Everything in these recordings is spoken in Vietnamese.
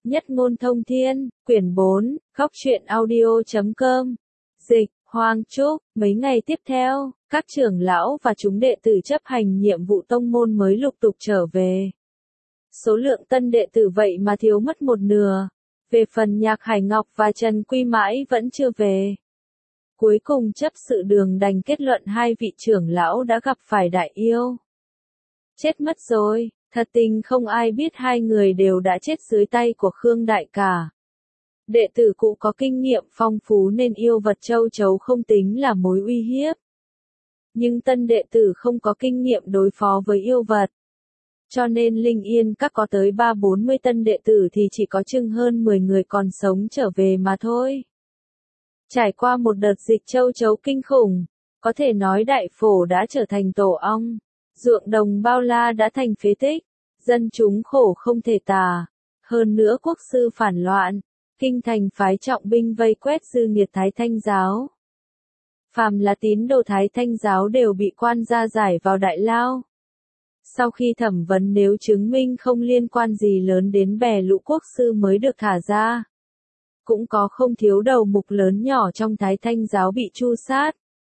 Nhất ngôn thông thiên, quyển 4, góc truyện audio.com. Dịch, Hoàng Trúc. Mấy ngày tiếp theo, các trưởng lão và chúng đệ tử chấp hành nhiệm vụ tông môn mới lục tục trở về. Số lượng tân đệ tử vậy mà thiếu mất một nửa. Về phần Nhạc Hải Ngọc và Trần Quy mãi vẫn chưa về. Cuối cùng chấp sự đường đành kết luận hai vị trưởng lão đã gặp phải đại yêu. Chết mất rồi, thật tình không ai biết hai người đều đã chết dưới tay của Khương Đại cả. Đệ tử cũ có kinh nghiệm phong phú nên yêu vật châu chấu không tính là mối uy hiếp. Nhưng tân đệ tử không có kinh nghiệm đối phó với yêu vật. Cho nên Linh Yên các có tới 30-40 tân đệ tử thì chỉ có chừng hơn 10 người còn sống trở về mà thôi. Trải qua một đợt dịch châu chấu kinh khủng, có thể nói đại phổ đã trở thành tổ ong, ruộng đồng bao la đã thành phế tích, dân chúng khổ không thể tả. Hơn nữa quốc sư phản loạn, kinh thành phái trọng binh vây quét dư nghiệt Thái Thanh giáo. Phàm là tín đồ Thái Thanh giáo đều bị quan gia giải vào đại lao. Sau khi thẩm vấn nếu chứng minh không liên quan gì lớn đến bè lũ quốc sư mới được thả ra. Cũng có không thiếu đầu mục lớn nhỏ trong Thái Thanh giáo bị tru sát.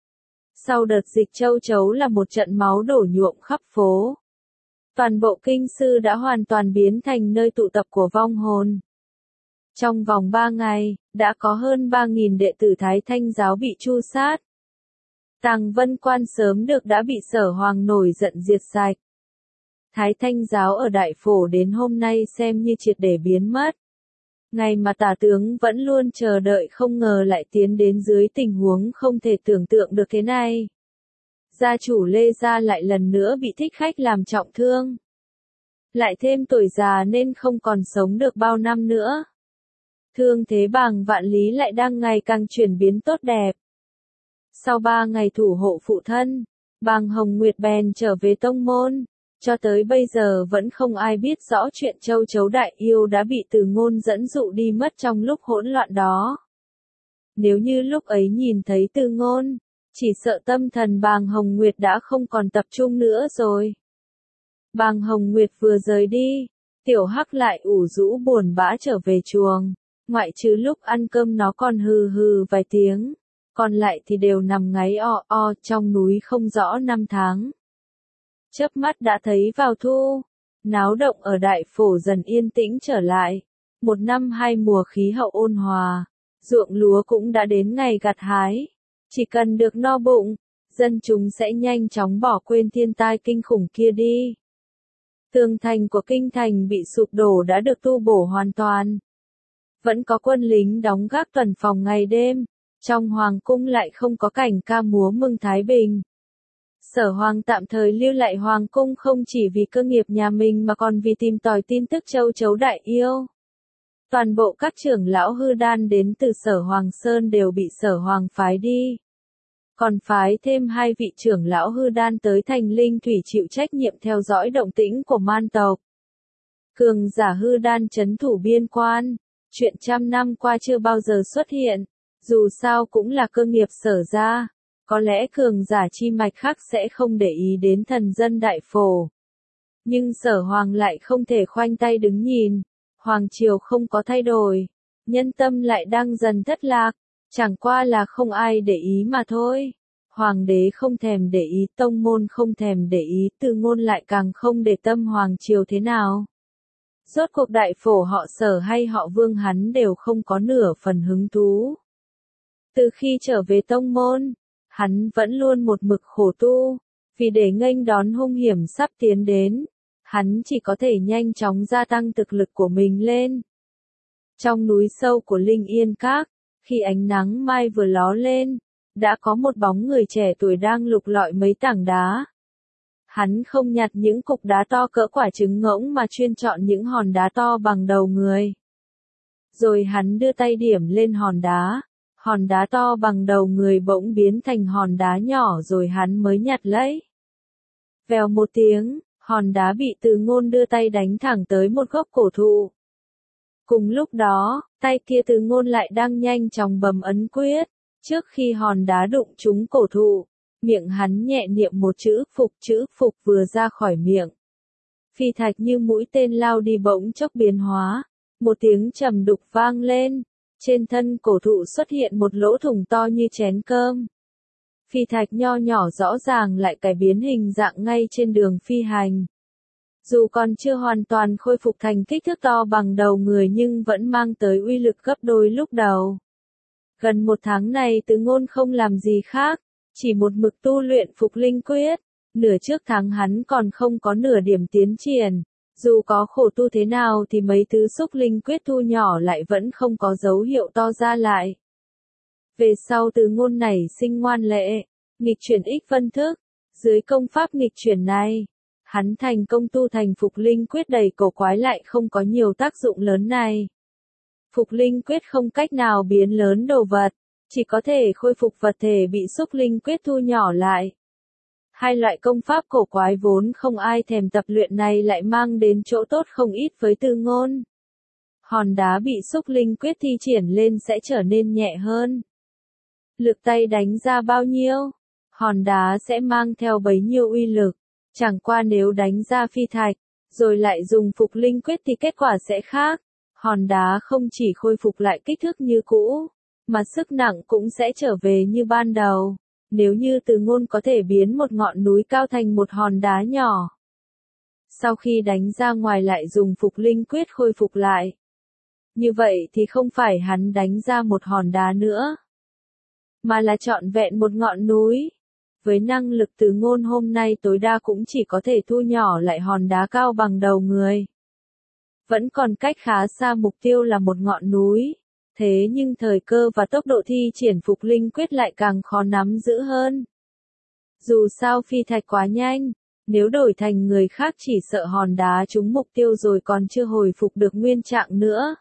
Sau đợt dịch châu chấu là một trận máu đổ nhuộm khắp phố. Toàn bộ kinh sư đã hoàn toàn biến thành nơi tụ tập của vong hồn. Trong vòng 3 ngày, đã có hơn 3.000 đệ tử Thái Thanh giáo bị tru sát. Tàng Vân Quan sớm được đã bị Sở Hoàng nổi giận diệt sạch. Thái Thanh giáo ở Đại Phổ đến hôm nay xem như triệt để biến mất. Ngày mà tả tướng vẫn luôn chờ đợi không ngờ lại tiến đến dưới tình huống không thể tưởng tượng được thế này. Gia chủ Lê Gia lại lần nữa bị thích khách làm trọng thương. Lại thêm tuổi già nên không còn sống được bao năm nữa. Thương thế Bàng Vạn Lý lại đang ngày càng chuyển biến tốt đẹp. Sau 3 ngày thủ hộ phụ thân, Bàng Hồng Nguyệt bèn trở về tông môn. Cho tới bây giờ vẫn không ai biết rõ chuyện châu chấu đại yêu đã bị Từ Ngôn dẫn dụ đi mất trong lúc hỗn loạn đó. Nếu như lúc ấy nhìn thấy Từ Ngôn, chỉ sợ tâm thần Bàng Hồng Nguyệt đã không còn tập trung nữa rồi. Bàng Hồng Nguyệt vừa rời đi, Tiểu Hắc lại ủ rũ buồn bã trở về chuồng, ngoại trừ lúc ăn cơm nó còn hừ hừ vài tiếng, còn lại thì đều nằm ngáy o o trong núi không rõ năm tháng. Chớp mắt đã thấy vào thu, náo động ở Đại Phổ dần yên tĩnh trở lại. Một năm hai mùa khí hậu ôn hòa, ruộng lúa cũng đã đến ngày gặt hái. Chỉ cần được no bụng, dân chúng sẽ nhanh chóng bỏ quên thiên tai kinh khủng kia đi. Tường thành của kinh thành bị sụp đổ đã được tu bổ hoàn toàn. Vẫn có quân lính đóng gác tuần phòng ngày đêm, trong hoàng cung lại không có cảnh ca múa mừng thái bình. Sở Hoàng tạm thời lưu lại hoàng cung không chỉ vì cơ nghiệp nhà mình mà còn vì tìm tòi tin tức châu chấu đại yêu. Toàn bộ các trưởng lão hư đan đến từ Sở Hoàng Sơn đều bị Sở Hoàng phái đi. Còn phái thêm 2 vị trưởng lão hư đan tới thành linh thủy chịu trách nhiệm theo dõi động tĩnh của man tộc. Cường giả hư đan trấn thủ biên quan, chuyện trăm năm qua chưa bao giờ xuất hiện, dù sao cũng là cơ nghiệp Sở gia. Có lẽ cường giả chi mạch khác sẽ không để ý đến thần dân Đại Phổ. Nhưng Sở Hoàng lại không thể khoanh tay đứng nhìn. Hoàng triều không có thay đổi. Nhân tâm lại đang dần thất lạc. Chẳng qua là không ai để ý mà thôi. Hoàng đế không thèm để ý, tông môn không thèm để ý, Từ Ngôn lại càng không để tâm Hoàng triều thế nào. Rốt cuộc Đại Phổ họ Sở hay họ Vương hắn đều không có nửa phần hứng thú. Từ khi trở về tông môn, hắn vẫn luôn một mực khổ tu, vì để nghênh đón hung hiểm sắp tiến đến, hắn chỉ có thể nhanh chóng gia tăng thực lực của mình lên. Trong núi sâu của Linh Yên Các, khi ánh nắng mai vừa ló lên, đã có một bóng người trẻ tuổi đang lục lọi mấy tảng đá. Hắn không nhặt những cục đá to cỡ quả trứng ngỗng mà chuyên chọn những hòn đá to bằng đầu người. Rồi hắn đưa tay điểm lên hòn đá to bằng đầu người bỗng biến thành hòn đá nhỏ rồi hắn mới nhặt lấy. Vèo một tiếng, hòn đá bị Từ Ngôn đưa tay đánh thẳng tới một gốc cổ thụ. Cùng lúc đó, tay kia Từ Ngôn lại đang nhanh chóng bấm ấn quyết, trước khi hòn đá đụng trúng cổ thụ, miệng hắn nhẹ niệm một chữ phục vừa ra khỏi miệng. Phi thạch như mũi tên lao đi bỗng chốc biến hóa, Một tiếng trầm đục vang lên, trên thân cổ thụ xuất hiện một lỗ thủng to như chén cơm. Phi thạch nho nhỏ rõ ràng lại cải biến hình dạng ngay trên đường phi hành. Dù còn chưa hoàn toàn khôi phục thành kích thước to bằng đầu người nhưng vẫn mang tới uy lực gấp đôi lúc đầu. Gần một tháng này Từ Ngôn không làm gì khác, chỉ một mực tu luyện Phục Linh Quyết. Nửa trước tháng hắn còn không có nửa điểm tiến triển. Dù có khổ tu thế nào thì mấy thứ xúc linh quyết thu nhỏ lại vẫn không có dấu hiệu to ra lại. Về sau Từ Ngôn nảy sinh ngoan lệ, nghịch chuyển ích vân thức. Dưới công pháp nghịch chuyển này, hắn thành công tu thành Phục Linh Quyết đầy cổ quái lại không có nhiều tác dụng lớn này. Phục Linh Quyết không cách nào biến lớn đồ vật, chỉ có thể khôi phục vật thể bị xúc linh quyết thu nhỏ lại. Hai loại công pháp cổ quái vốn không ai thèm tập luyện này lại mang đến chỗ tốt không ít với Từ Ngôn. Hòn đá bị xúc linh quyết thi triển lên sẽ trở nên nhẹ hơn. Lực tay đánh ra bao nhiêu, hòn đá sẽ mang theo bấy nhiêu uy lực. Chẳng qua nếu đánh ra phi thạch, rồi lại dùng Phục Linh Quyết thì kết quả sẽ khác. Hòn đá không chỉ khôi phục lại kích thước như cũ, mà sức nặng cũng sẽ trở về như ban đầu. Nếu như Từ Ngôn có thể biến một ngọn núi cao thành một hòn đá nhỏ, sau khi đánh ra ngoài lại dùng Phục Linh Quyết khôi phục lại, như vậy thì không phải hắn đánh ra một hòn đá nữa, mà là trọn vẹn một ngọn núi. Với năng lực Từ Ngôn hôm nay tối đa cũng chỉ có thể thu nhỏ lại hòn đá cao bằng đầu người. Vẫn còn cách khá xa mục tiêu là một ngọn núi. Thế nhưng thời cơ và tốc độ thi triển Phục Linh Quyết lại càng khó nắm giữ hơn. Dù sao phi thạch quá nhanh, nếu đổi thành người khác chỉ sợ hòn đá trúng mục tiêu rồi còn chưa hồi phục được nguyên trạng nữa.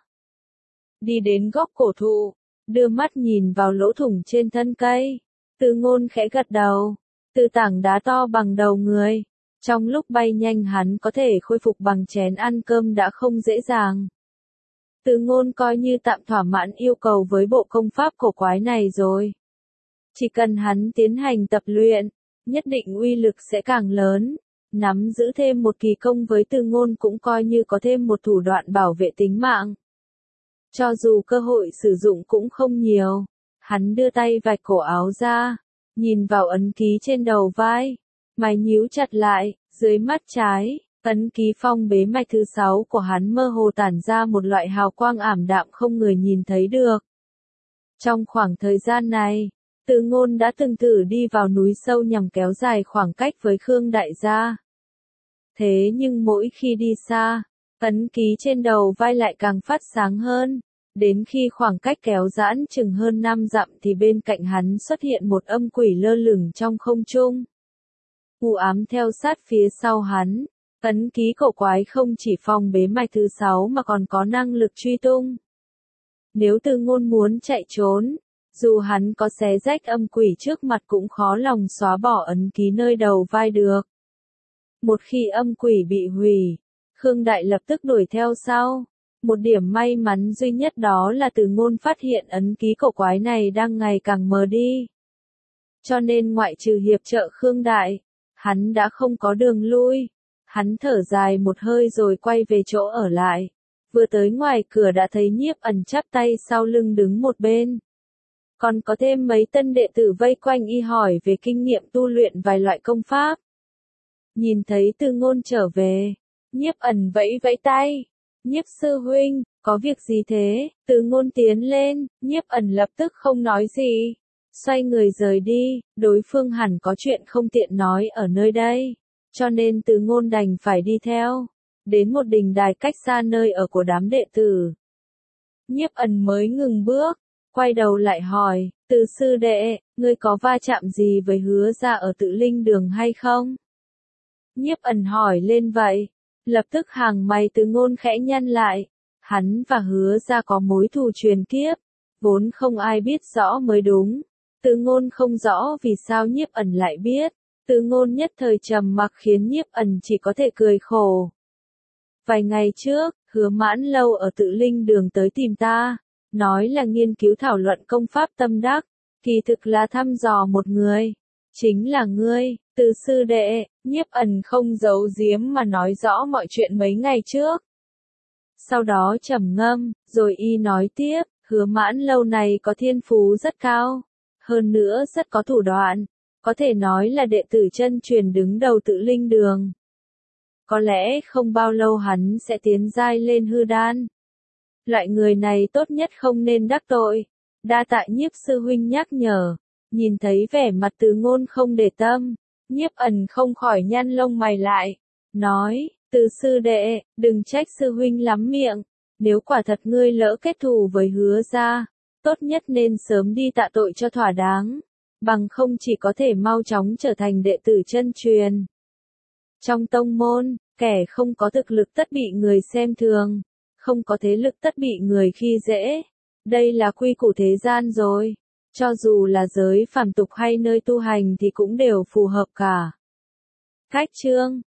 Đi đến góc cổ thụ, đưa mắt nhìn vào lỗ thủng trên thân cây, Từ Ngôn khẽ gật đầu. Từ tảng đá to bằng đầu người, trong lúc bay nhanh hắn có thể khôi phục bằng chén ăn cơm đã không dễ dàng. Từ Ngôn coi như tạm thỏa mãn yêu cầu với bộ công pháp cổ quái này rồi. Chỉ cần hắn tiến hành tập luyện, nhất định uy lực sẽ càng lớn. Nắm giữ thêm một kỳ công với Từ Ngôn cũng coi như có thêm một thủ đoạn bảo vệ tính mạng. Cho dù cơ hội sử dụng cũng không nhiều, hắn đưa tay vạch cổ áo ra, nhìn vào ấn ký trên đầu vai, mày nhíu chặt lại, dưới mắt trái. Ấn ký phong bế mạch thứ 6 của hắn mơ hồ tản ra một loại hào quang ảm đạm không người nhìn thấy được. Trong khoảng thời gian này, Từ Ngôn đã từng thử đi vào núi sâu nhằm kéo dài khoảng cách với Khương Đại gia. Thế nhưng mỗi khi đi xa, ấn ký trên đầu vai lại càng phát sáng hơn. Đến khi khoảng cách kéo giãn chừng hơn 5 dặm thì bên cạnh hắn xuất hiện một âm quỷ lơ lửng trong không trung. U ám theo sát phía sau hắn. Ấn ký cổ quái không chỉ phong bế mạch thứ 6 mà còn có năng lực truy tung. Nếu Từ Ngôn muốn chạy trốn, dù hắn có xé rách âm quỷ trước mặt cũng khó lòng xóa bỏ ấn ký nơi đầu vai được. Một khi âm quỷ bị hủy, Khương Đại lập tức đuổi theo sau. Một điểm may mắn duy nhất đó là Từ Ngôn phát hiện ấn ký cổ quái này đang ngày càng mờ đi. Cho nên ngoại trừ hiệp trợ Khương Đại, hắn đã không có đường lui. Hắn thở dài một hơi rồi quay về chỗ ở lại. Vừa tới ngoài cửa đã thấy Nhiếp Ẩn chắp tay sau lưng đứng một bên. Còn có thêm mấy tân đệ tử vây quanh y hỏi về kinh nghiệm tu luyện vài loại công pháp. Nhìn thấy Từ Ngôn trở về, Nhiếp Ẩn vẫy vẫy tay. Nhiếp sư huynh, có việc gì thế? Từ Ngôn tiến lên, Nhiếp Ẩn lập tức không nói gì. Xoay người rời đi, đối phương hẳn có chuyện không tiện nói ở nơi đây. Cho nên Từ Ngôn đành phải đi theo, đến một đình đài cách xa nơi ở của đám đệ tử. Nhiếp Ẩn mới ngừng bước, quay đầu lại hỏi, Từ sư đệ, ngươi có va chạm gì với Hứa gia ở Tự Linh Đường hay không? Nhiếp Ẩn hỏi lên vậy, lập tức hàng mày Từ Ngôn khẽ nhăn lại, hắn và Hứa gia có mối thù truyền kiếp, vốn không ai biết rõ mới đúng. Từ Ngôn không rõ vì sao Nhiếp Ẩn lại biết. Từ Ngôn nhất thời trầm mặc khiến Nhiếp Ẩn chỉ có thể cười khổ. Vài ngày trước, Hứa Mãn Lâu ở Tự Linh Đường tới tìm ta, nói là nghiên cứu thảo luận công pháp tâm đắc, kỳ thực là thăm dò một người, chính là ngươi, Từ sư đệ. Nhiếp Ẩn không giấu giếm mà nói rõ mọi chuyện mấy ngày trước. Sau đó trầm ngâm, rồi y nói tiếp, Hứa Mãn lâu này có thiên phú rất cao, hơn nữa rất có thủ đoạn, có thể nói là đệ tử chân truyền đứng đầu Tự Linh Đường. Có lẽ không bao lâu hắn sẽ tiến giai lên hư đan. Loại người này tốt nhất không nên đắc tội. Đa tạ Nhiếp sư huynh nhắc nhở. Nhìn thấy vẻ mặt Từ Ngôn không để tâm, Nhiếp Ẩn không khỏi nhăn lông mày lại, nói, Từ sư đệ, đừng trách sư huynh lắm miệng, nếu quả thật ngươi lỡ kết thù với Hứa gia, tốt nhất nên sớm đi tạ tội cho thỏa đáng, bằng không chỉ có thể mau chóng trở thành đệ tử chân truyền. Trong tông môn, kẻ không có thực lực tất bị người xem thường, không có thế lực tất bị người khi dễ. Đây là quy củ thế gian rồi. Cho dù là giới phàm tục hay nơi tu hành thì cũng đều phù hợp cả. Cách chương